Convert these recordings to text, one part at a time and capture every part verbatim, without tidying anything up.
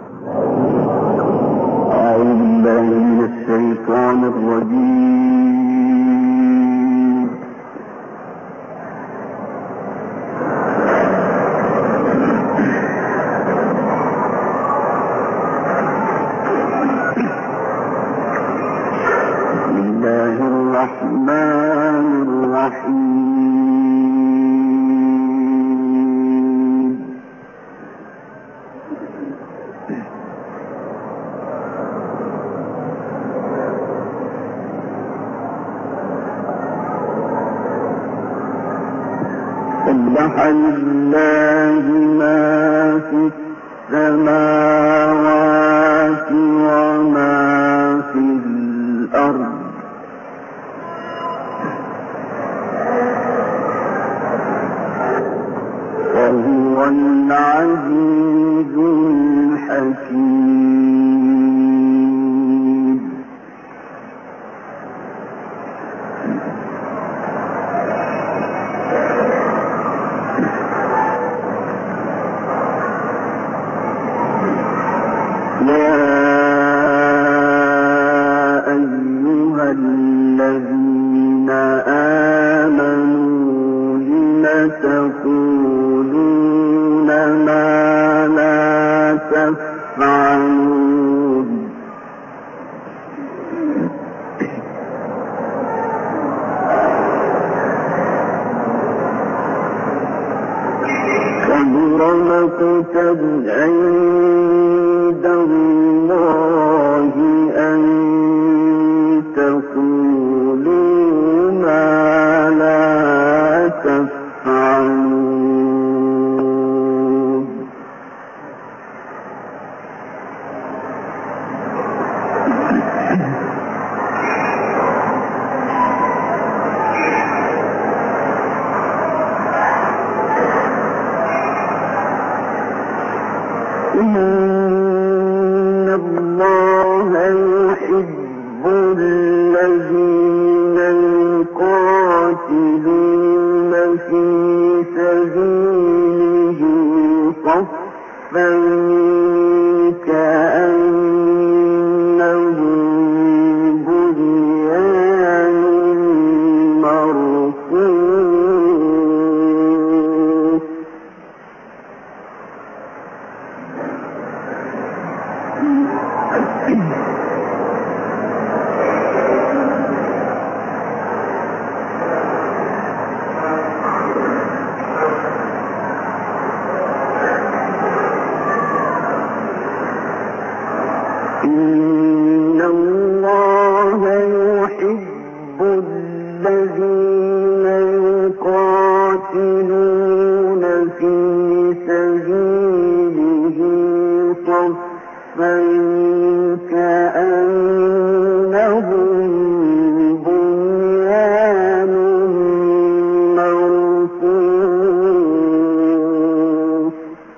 سبح لله ما في السماوات وما في الأرض وهو العزيز الحكيم. يا أيها الذين آمنوا لم تقولون ما لا تفعلون كبر مقتا عند الله أن تقولوا ما لا تفعلون. إن الله يحب الذين يقاتلون في سبيله صفا كأنهم بنيان مرصوص. إن الله يحب الذين يقاتلون في سبيله صفا كأنهم بنيان مرصوص.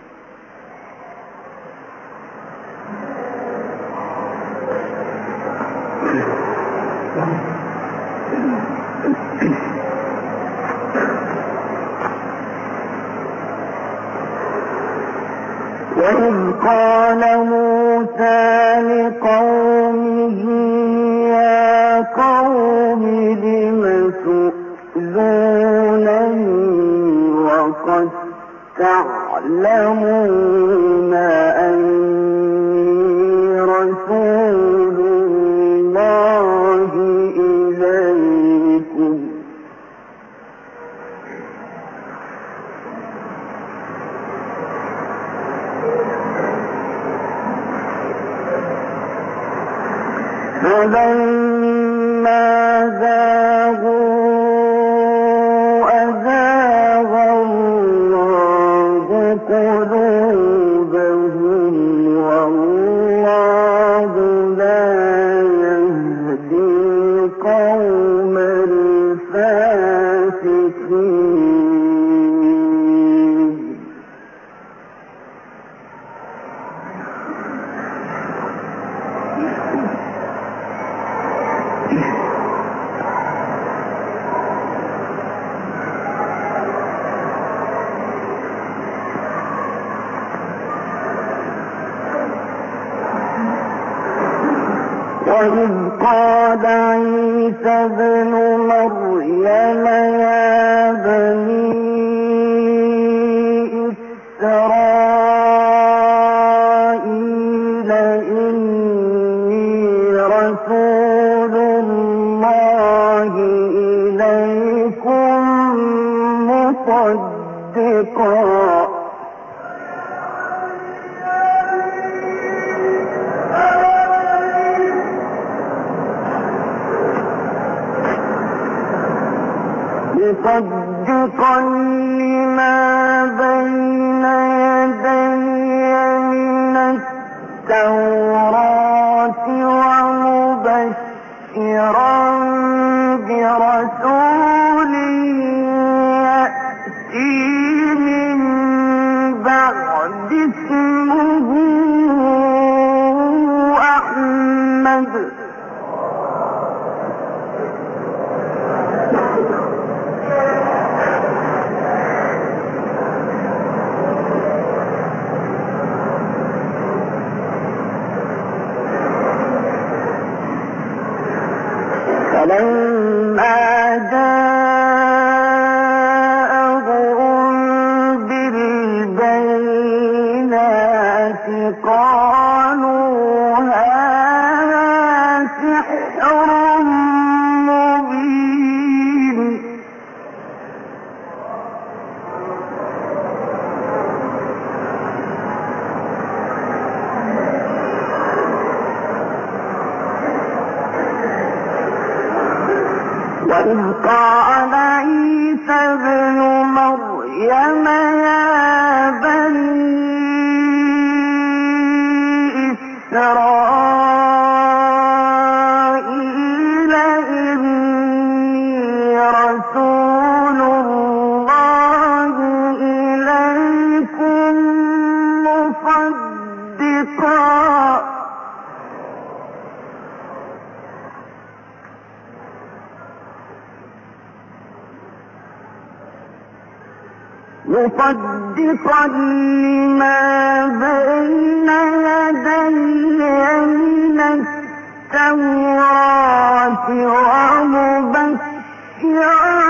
وإذ قال موسى لقومه يا قوم لم تؤذونني وقد تعلمون أني رسول الله إليكم فلما زاغوا أزاغ الله قلوبهم والله لا يهدي القوم الفاسقين. وإذ قال عيسى ابن مريم يا بني إسرائيل إني رسول الله إليكم مصدقا مصدقا لما بين يدي من التوراة ومبشرا برسول يأتي من بعد اسمه أحمد فلما جاءهم بالبينات قالوا هذا سحر مبين وإذ قال عيسى ابن مريم يا بني إسرائيل إني رسول الله إليكم مصدقا مصدقا لما بين يدي من التوراة ومبشرا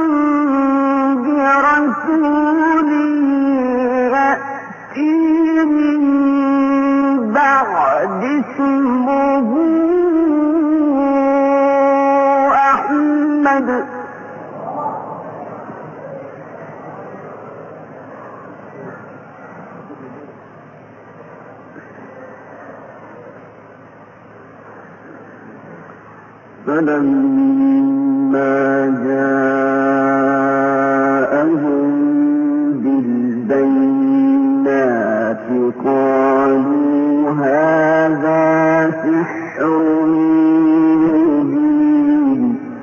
برسول يأتي من بعد اسمه أحمد فلما جاءهم بالبينات قالوا هذا سحر مبين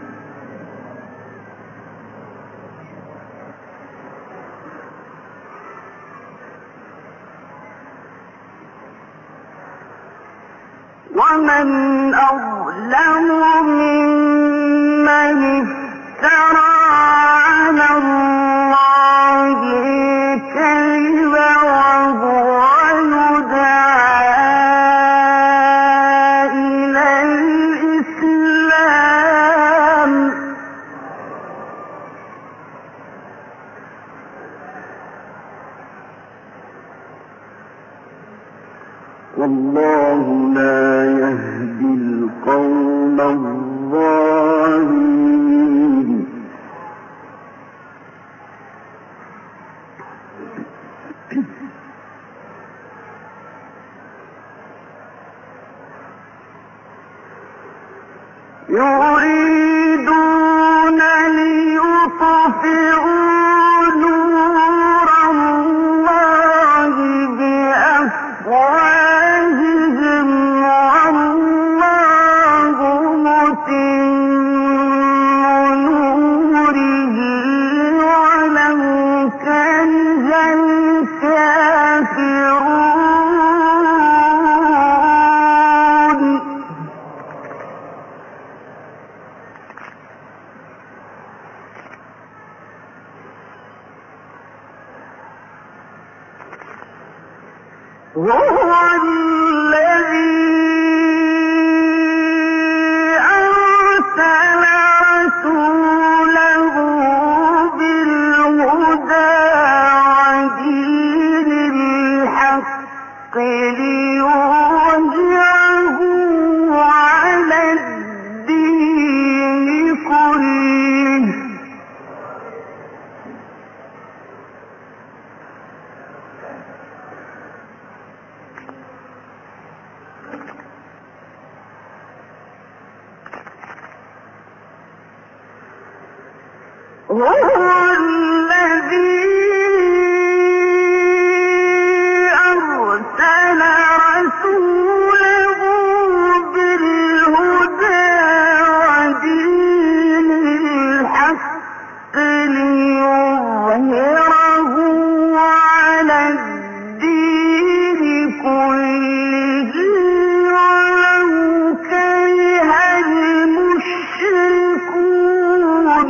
ومن أظلم ممن افترى على الله الكذب وهو يدعى إلى الإسلام والله لا يهدي القوم الظالمين يريدون ليطفئوا نور الله بأفواههم والله متم نوره ولو كره الكافرون ليظهره على الدين كله. هو الذي أرسل رسوله بالهدى ودين الحق ليظهره على الدين كله ولو كره المشركون.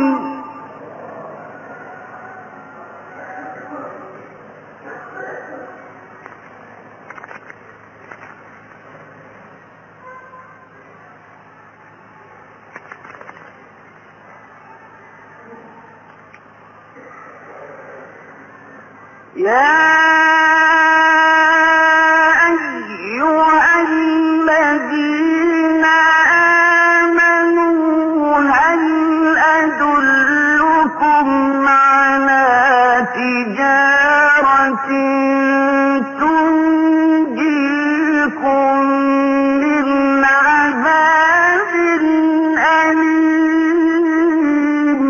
يا أيها الذين آمنوا هل أدلكم على تجارة تنجيكم من عذاب أليم.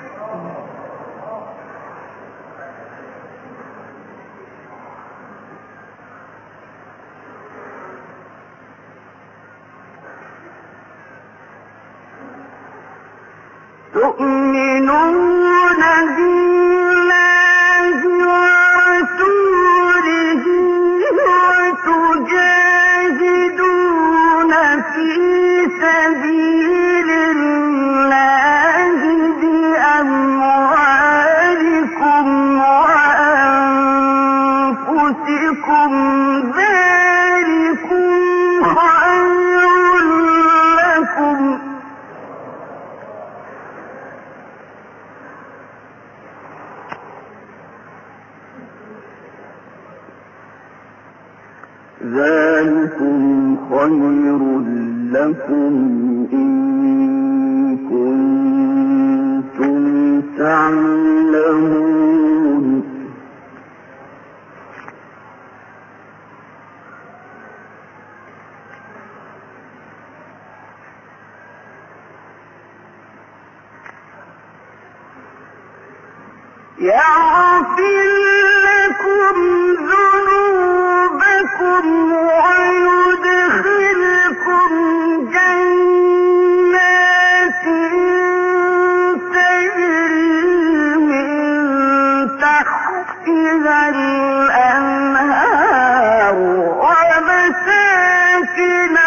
تؤمنون بالله ورسوله وتجاهدون في سبيل الله بأموالكم وأنفسكم ذلكم خير لكم ذلكم خير لكم إن كنتم تعلمون. يغفر لكم ذنوبكم ويدخلكم جنات تجري من تحتها الأنهار ومساكن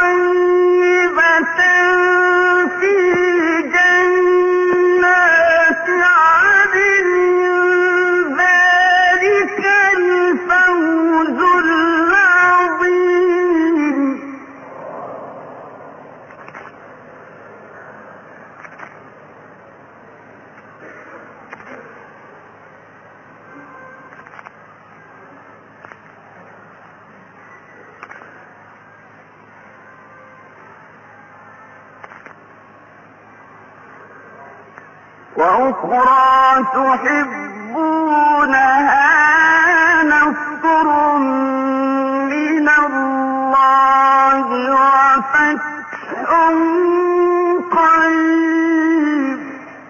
طيبة في جنات عدن. ذلك الفوز العظيم. وأخرى تحبونها نصر من الله وفتح قريب.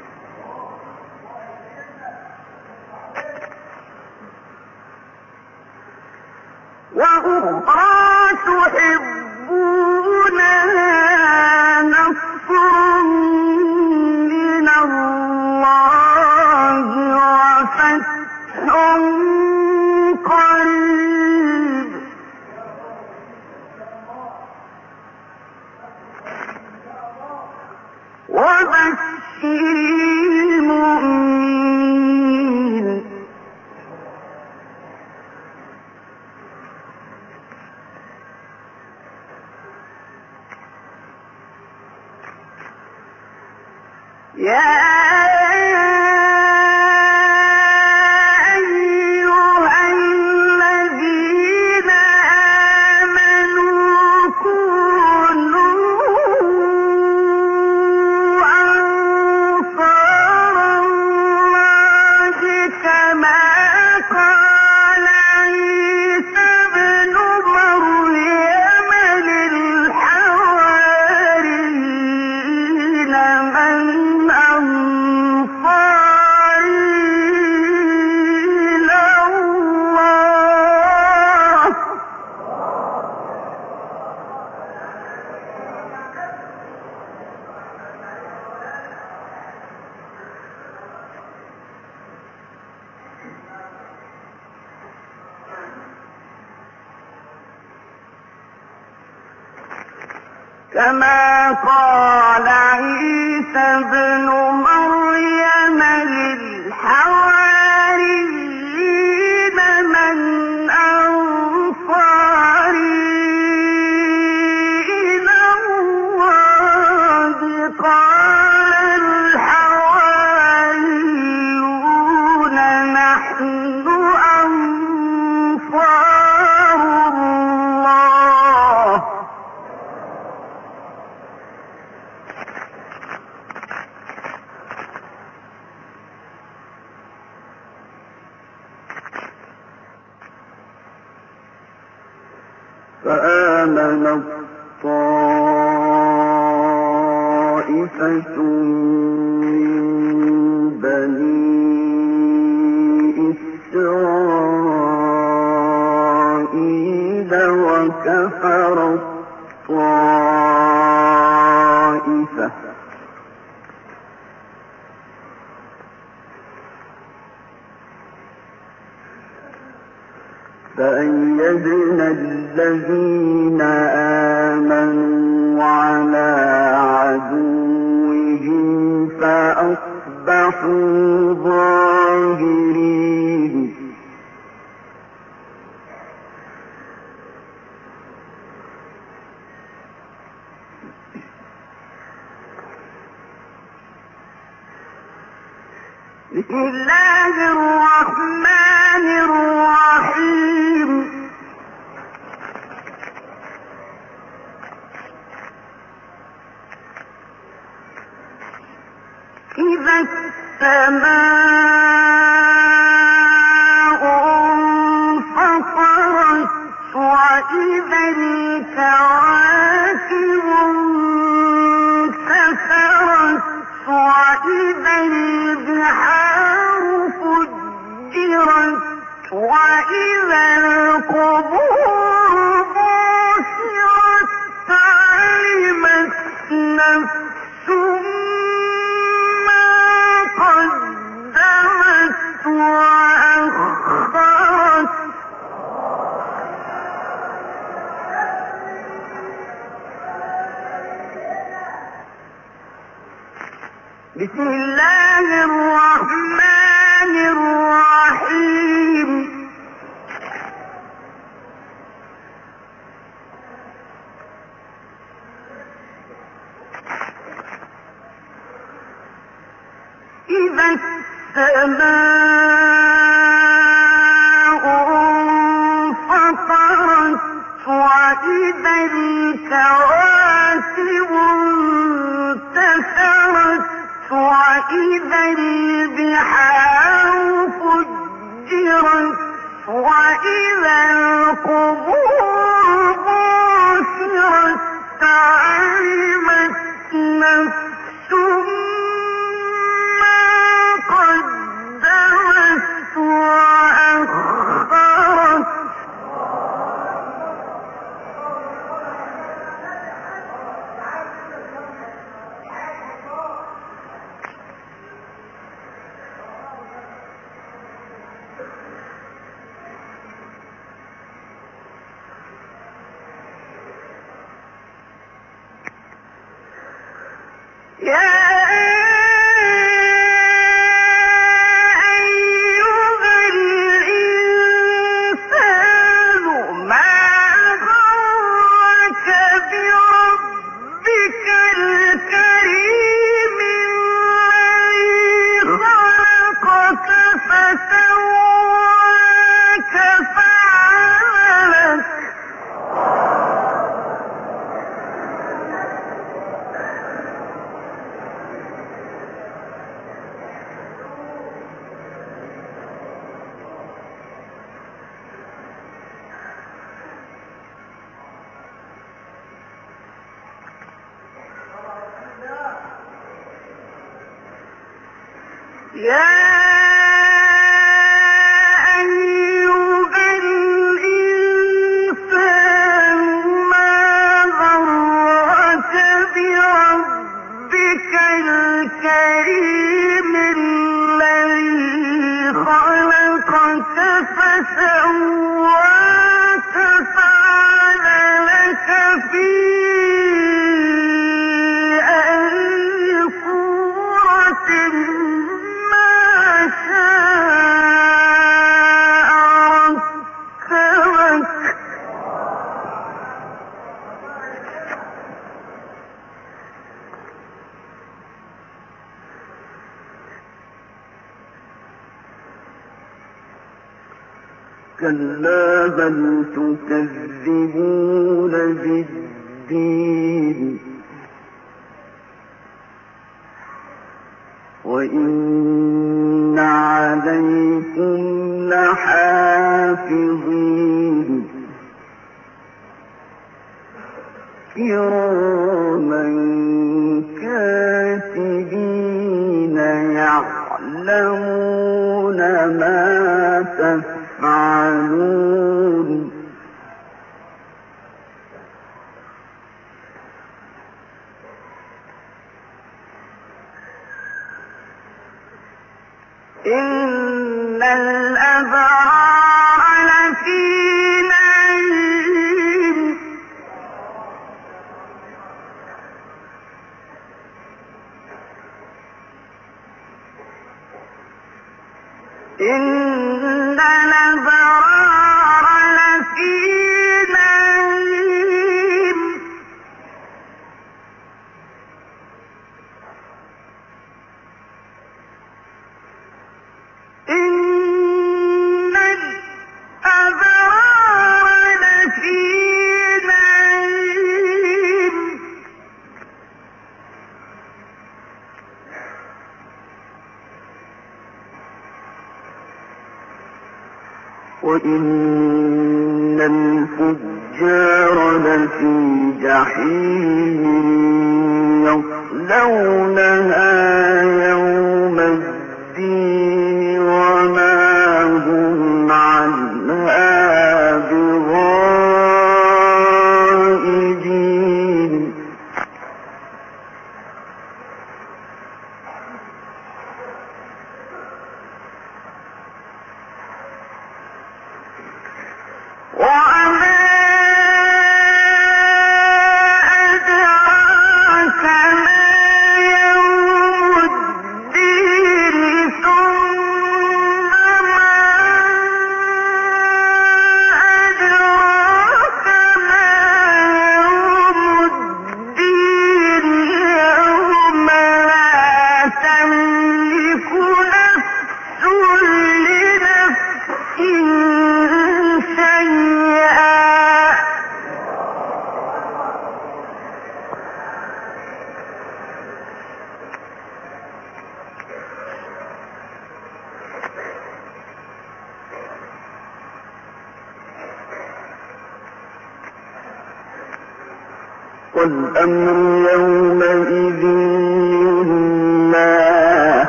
وأخرى تحبونها نصر من الله وفتح قريب. وبشر المؤمنين. يا أيها الذين كما قال عيسى ابن مريم للحواريين من أنصاري إلى الله قال الحواريون نحن أنصار الله فآمنت طائفة من بني إسرائيل وكفرت طائفة فأيدنا الذين آمنوا على عدوهم فأصبحوا ظاهرين بسم الله الرحمن الرحيم إذا السماء انفطرت وإذا الكواكب انتثرت وإذا البحار فجرت وإذا القبور بعثرت علمت نفس ما قدمت وأخرت بسم الله الرحمن الرحيم إذا السماء انفطرت وإذا الكواكب انتثرت وإذا البحار فجرت وإذا القبور بعثرت علمت نفس ما قدمت وأخرت يا أيها الإنسان ما غرك بربك الكريم الذي خلقك فسواك فعدلك يا أيها الإنسان ما غرك بربك الكريم الذي خلقك فسواك فعدلك في كلا بل تكذبون بالدين وإن عليكم لحافظين كراما كاتبين يعلمون ما تفعلون إن الأبرار لفي نعيم إن الأبرار لفي نعيم إن الأبرار لفي نعيم وإن الفجار لفي جحيم يصلونها يوم الدين وما هم عنها بغائبين وما أدراك ما يوم الدين ثم ما أدراك ما يوم الدين يوم لا تملك نفس لنفس شيئا والأمر يومئذ لله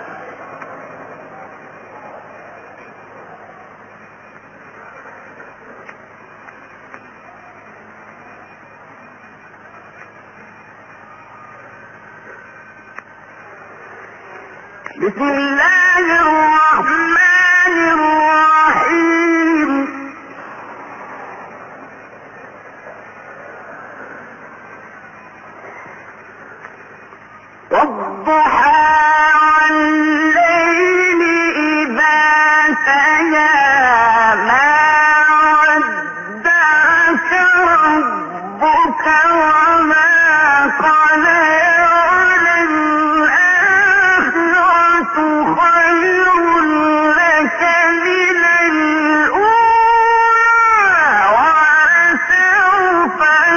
بسم الله الرحمن الرحيم والضحى والليل إذا سجى ما ودعك ربك وما قلى وللآخرة خير لك من الأولى ولسوف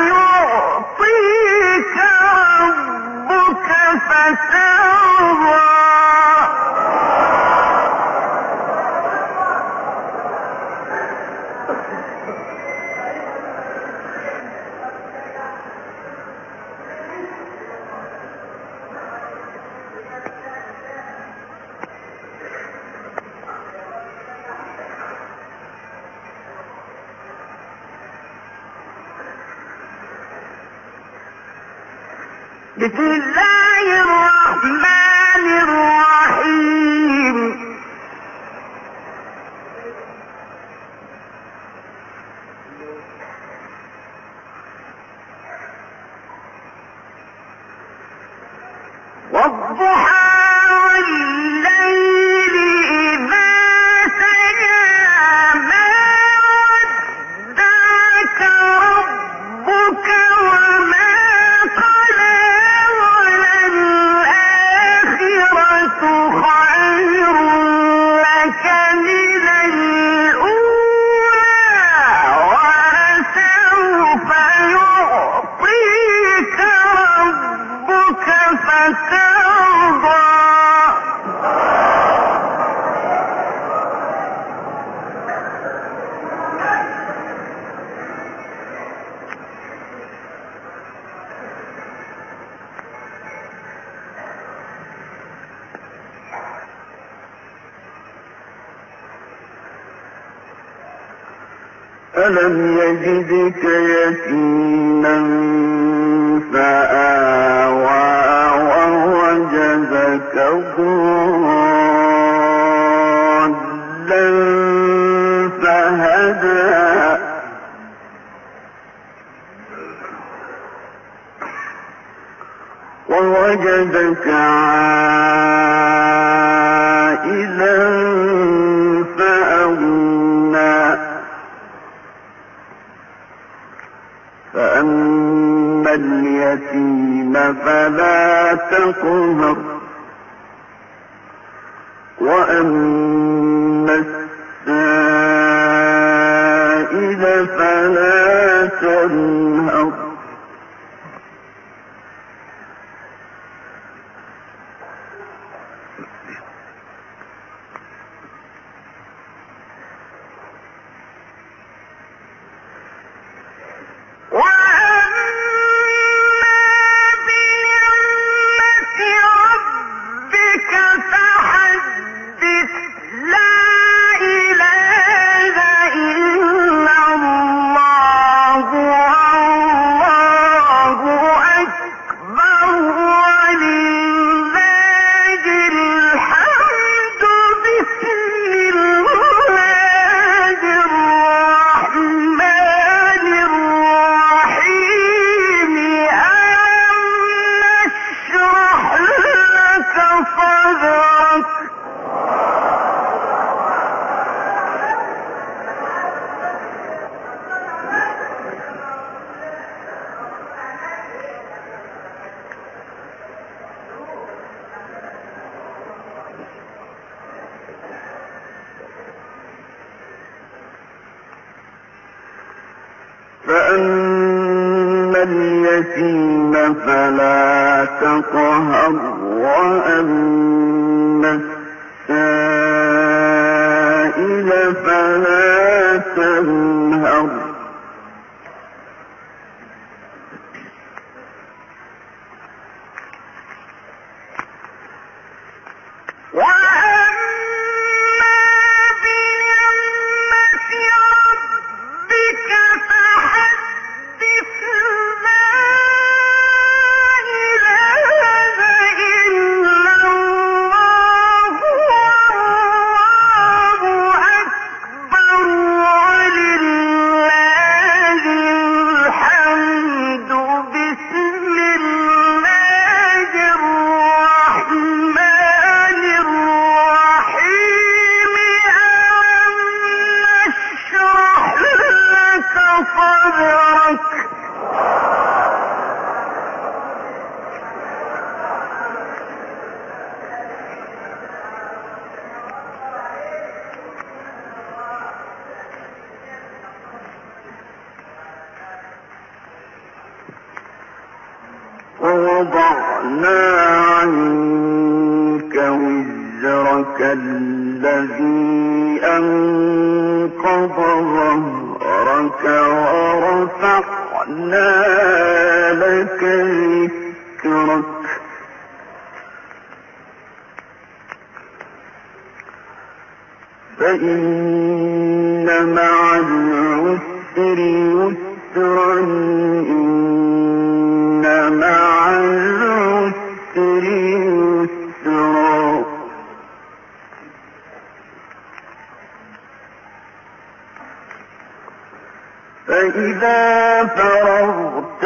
يعطيك ربك فترضى بسم الله الرحمن الرحيم والضحى والليل إذا سجى ما ودعك ربك وما قلى وللآخرة ألم يجدك يتيما فآوى ووجدك ضالا فهدى ووجدك عائلا فأغنى فأما اليتيم فلا تقهر وأما السائل فلا تنهر فأما اليتيم فلا تقهر وأما السائل فلا تنهر ووضعنا عنك وزرك الذي أنقض ظهرك ورفعنا لك ذكرك فإن مع العسر يسرا إن مع العسر يسرا فإذا فرغت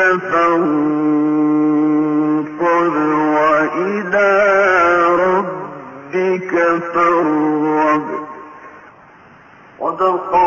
فانصب وإلى ربك فارغب. صدق